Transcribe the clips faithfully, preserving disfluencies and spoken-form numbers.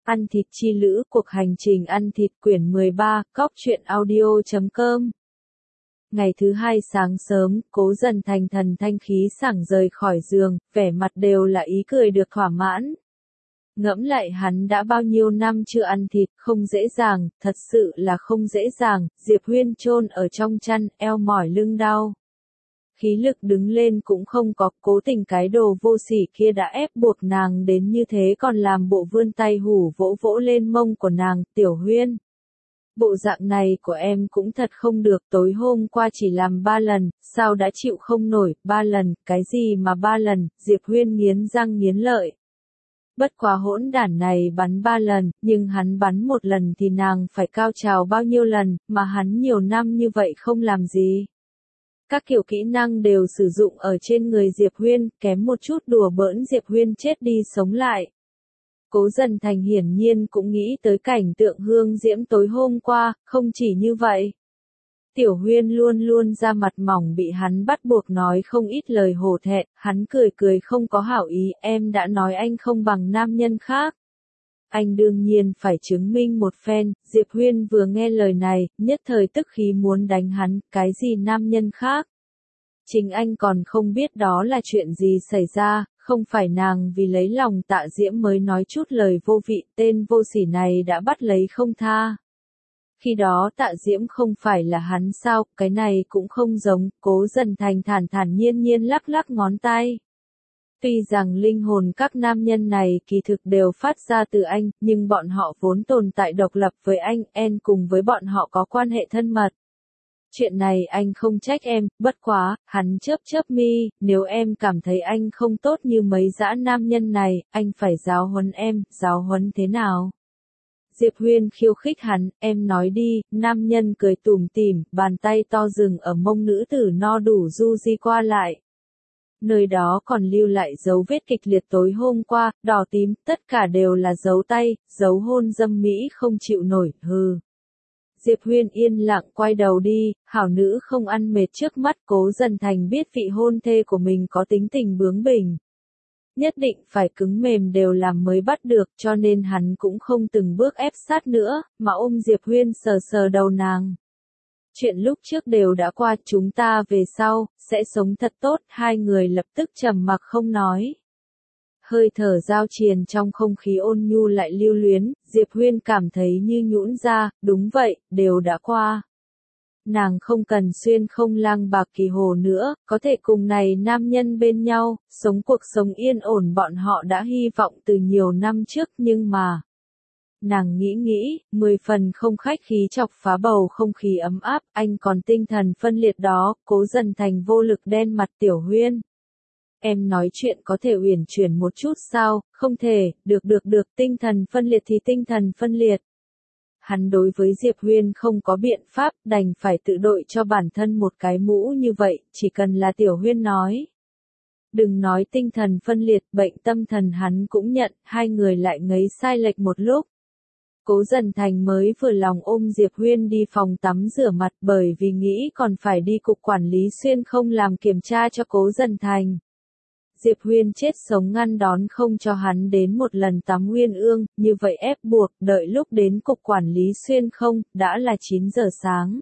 Ăn thịt chi lữ, cuộc hành trình ăn thịt quyển mười ba, cóc truyện audio chấm com. Ngày thứ hai sáng sớm, Cố Dần Thành thần thanh khí sảng rời khỏi giường, vẻ mặt đều là ý cười được thỏa mãn. Ngẫm lại hắn đã bao nhiêu năm chưa ăn thịt, không dễ dàng, thật sự là không dễ dàng, Diệp Huyên chôn ở trong chăn, eo mỏi lưng đau. Khí lực đứng lên cũng không có, cố tình cái đồ vô sỉ kia đã ép buộc nàng đến như thế còn làm bộ vươn tay hủ vỗ vỗ lên mông của nàng, Tiểu Huyên. Bộ dạng này của em cũng thật không được, tối hôm qua chỉ làm ba lần, sao đã chịu không nổi, ba lần, cái gì mà ba lần, Diệp Huyên nghiến răng nghiến lợi. Bất quá hỗn đản này bắn ba lần, nhưng hắn bắn một lần thì nàng phải cao trào bao nhiêu lần, mà hắn nhiều năm như vậy không làm gì. Các kiểu kỹ năng đều sử dụng ở trên người Diệp Huyên, kém một chút đùa bỡn Diệp Huyên chết đi sống lại. Cố Dần Thành hiển nhiên cũng nghĩ tới cảnh tượng hương diễm tối hôm qua, không chỉ như vậy. Tiểu Huyên luôn luôn ra mặt mỏng bị hắn bắt buộc nói không ít lời hổ thẹn, hắn cười cười không có hảo ý, em đã nói anh không bằng nam nhân khác. Anh đương nhiên phải chứng minh một phen, Diệp Huyên vừa nghe lời này, nhất thời tức khí muốn đánh hắn, cái gì nam nhân khác. Chính anh còn không biết đó là chuyện gì xảy ra, không phải nàng vì lấy lòng Tạ Diễm mới nói chút lời vô vị, tên vô sỉ này đã bắt lấy không tha. Khi đó Tạ Diễm không phải là hắn sao, cái này cũng không giống, Cố Dần Thành thản thản nhiên nhiên lắc lắc ngón tay. Tuy rằng linh hồn các nam nhân này kỳ thực đều phát ra từ anh, nhưng bọn họ vốn tồn tại độc lập với anh, em cùng với bọn họ có quan hệ thân mật. Chuyện này anh không trách em, bất quá, hắn chớp chớp mi, nếu em cảm thấy anh không tốt như mấy dã nam nhân này, anh phải giáo huấn em, giáo huấn thế nào? Diệp Huyên khiêu khích hắn, em nói đi, nam nhân cười tủm tỉm, bàn tay to dừng ở mông nữ tử no đủ du di qua lại. Nơi đó còn lưu lại dấu vết kịch liệt tối hôm qua, đỏ tím, tất cả đều là dấu tay, dấu hôn dâm mỹ không chịu nổi, hừ. Diệp Huyên yên lặng quay đầu đi, hảo nữ không ăn mệt trước mắt. Cố Dần Thành biết vị hôn thê của mình có tính tình bướng bỉnh. Nhất định phải cứng mềm đều làm mới bắt được, cho nên hắn cũng không từng bước ép sát nữa, mà ôm Diệp Huyên sờ sờ đầu nàng. Chuyện lúc trước đều đã qua, chúng ta về sau, sẽ sống thật tốt, hai người lập tức trầm mặc không nói. Hơi thở giao triền trong không khí ôn nhu lại lưu luyến, Diệp Huyên cảm thấy như nhũn ra, đúng vậy, đều đã qua. Nàng không cần xuyên không lang bạc kỳ hồ nữa, có thể cùng này nam nhân bên nhau, sống cuộc sống yên ổn bọn họ đã hy vọng từ nhiều năm trước nhưng mà... Nàng nghĩ nghĩ, mười phần không khách khí chọc phá bầu không khí ấm áp, anh còn tinh thần phân liệt đó, Cố Dần Thành vô lực đen mặt. Tiểu Huyên. Em nói chuyện có thể uyển chuyển một chút sao, không thể, được được được, tinh thần phân liệt thì tinh thần phân liệt. Hắn đối với Diệp Huyên không có biện pháp, đành phải tự đội cho bản thân một cái mũ như vậy, chỉ cần là Tiểu Huyên nói. Đừng nói tinh thần phân liệt, bệnh tâm thần hắn cũng nhận, hai người lại ngấy sai lệch một lúc. Cố Dần Thành mới vừa lòng ôm Diệp Huyên đi phòng tắm rửa mặt bởi vì nghĩ còn phải đi cục quản lý xuyên không làm kiểm tra cho Cố Dần Thành. Diệp Huyên chết sống ngăn đón không cho hắn đến một lần tắm Huyên ương, như vậy ép buộc, đợi lúc đến cục quản lý xuyên không, đã là chín giờ sáng.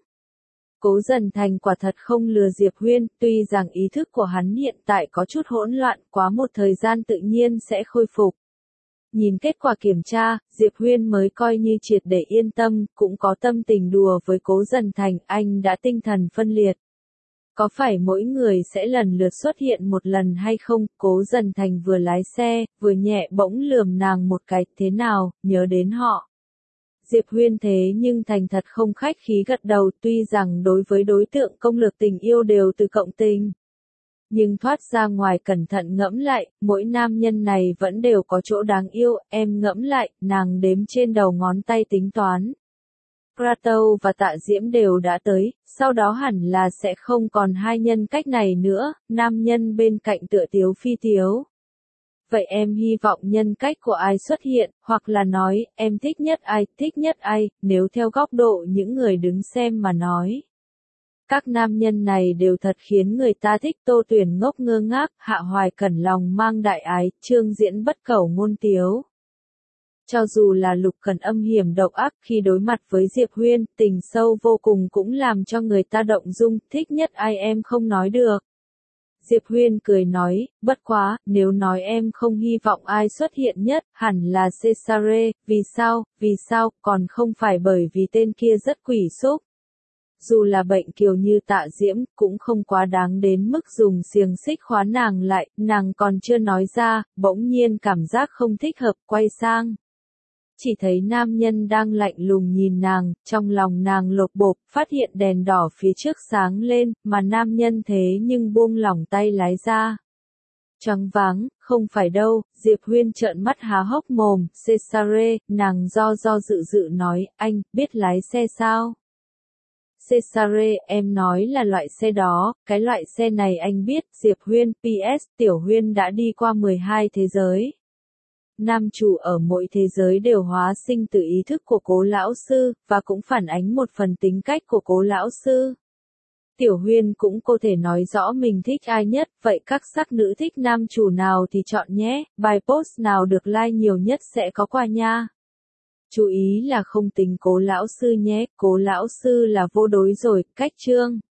Cố Dần Thành quả thật không lừa Diệp Huyên, tuy rằng ý thức của hắn hiện tại có chút hỗn loạn, quá một thời gian tự nhiên sẽ khôi phục. Nhìn kết quả kiểm tra, Diệp Huyên mới coi như triệt để yên tâm, cũng có tâm tình đùa với Cố Dần Thành, anh đã tinh thần phân liệt. Có phải mỗi người sẽ lần lượt xuất hiện một lần hay không? Cố Dần Thành vừa lái xe, vừa nhẹ bỗng lườm nàng một cái, thế nào, nhớ đến họ. Diệp Huyên thế nhưng thành thật không khách khí gật đầu, tuy rằng đối với đối tượng công lược tình yêu đều từ cộng tình. Nhưng thoát ra ngoài cẩn thận ngẫm lại, mỗi nam nhân này vẫn đều có chỗ đáng yêu, em ngẫm lại, nàng đếm trên đầu ngón tay tính toán. Prato và Tạ Diễm đều đã tới, sau đó hẳn là sẽ không còn hai nhân cách này nữa, nam nhân bên cạnh tựa tiếu phi tiếu. Vậy em hy vọng nhân cách của ai xuất hiện, hoặc là nói, em thích nhất ai, thích nhất ai, nếu theo góc độ những người đứng xem mà nói. Các nam nhân này đều thật khiến người ta thích. Tô Tuyển ngốc ngơ ngác, Hạ Hoài Cẩn lòng mang đại ái, Trương Diễn bất cẩu ngôn tiếu. Cho dù là Lục Cần âm hiểm độc ác khi đối mặt với Diệp Huyên, tình sâu vô cùng cũng làm cho người ta động dung, thích nhất ai em không nói được. Diệp Huyên cười nói, bất quá, nếu nói em không hy vọng ai xuất hiện nhất, hẳn là Cesare, vì sao, vì sao, còn không phải bởi vì tên kia rất quỷ xúc. Dù là bệnh kiều như Tạ Diễm, cũng không quá đáng đến mức dùng xiềng xích khóa nàng lại, nàng còn chưa nói ra, bỗng nhiên cảm giác không thích hợp, quay sang. Chỉ thấy nam nhân đang lạnh lùng nhìn nàng, trong lòng nàng lột bột, phát hiện đèn đỏ phía trước sáng lên, mà nam nhân thế nhưng buông lỏng tay lái ra. Choáng váng, không phải đâu, Diệp Huyên trợn mắt há hốc mồm, Cesare, nàng do do dự dự nói, anh, biết lái xe sao? Cesare, em nói là loại xe đó, cái loại xe này anh biết, Diệp Huyên, pê ét, Tiểu Huyên đã đi qua mười hai thế giới. Nam chủ ở mỗi thế giới đều hóa sinh từ ý thức của Cố lão sư, và cũng phản ánh một phần tính cách của Cố lão sư. Tiểu Huyên cũng có thể nói rõ mình thích ai nhất, vậy các sắc nữ thích nam chủ nào thì chọn nhé, bài post nào được like nhiều nhất sẽ có quà nha. Chú ý là không tính Cố lão sư nhé, Cố lão sư là vô đối rồi, cách chương.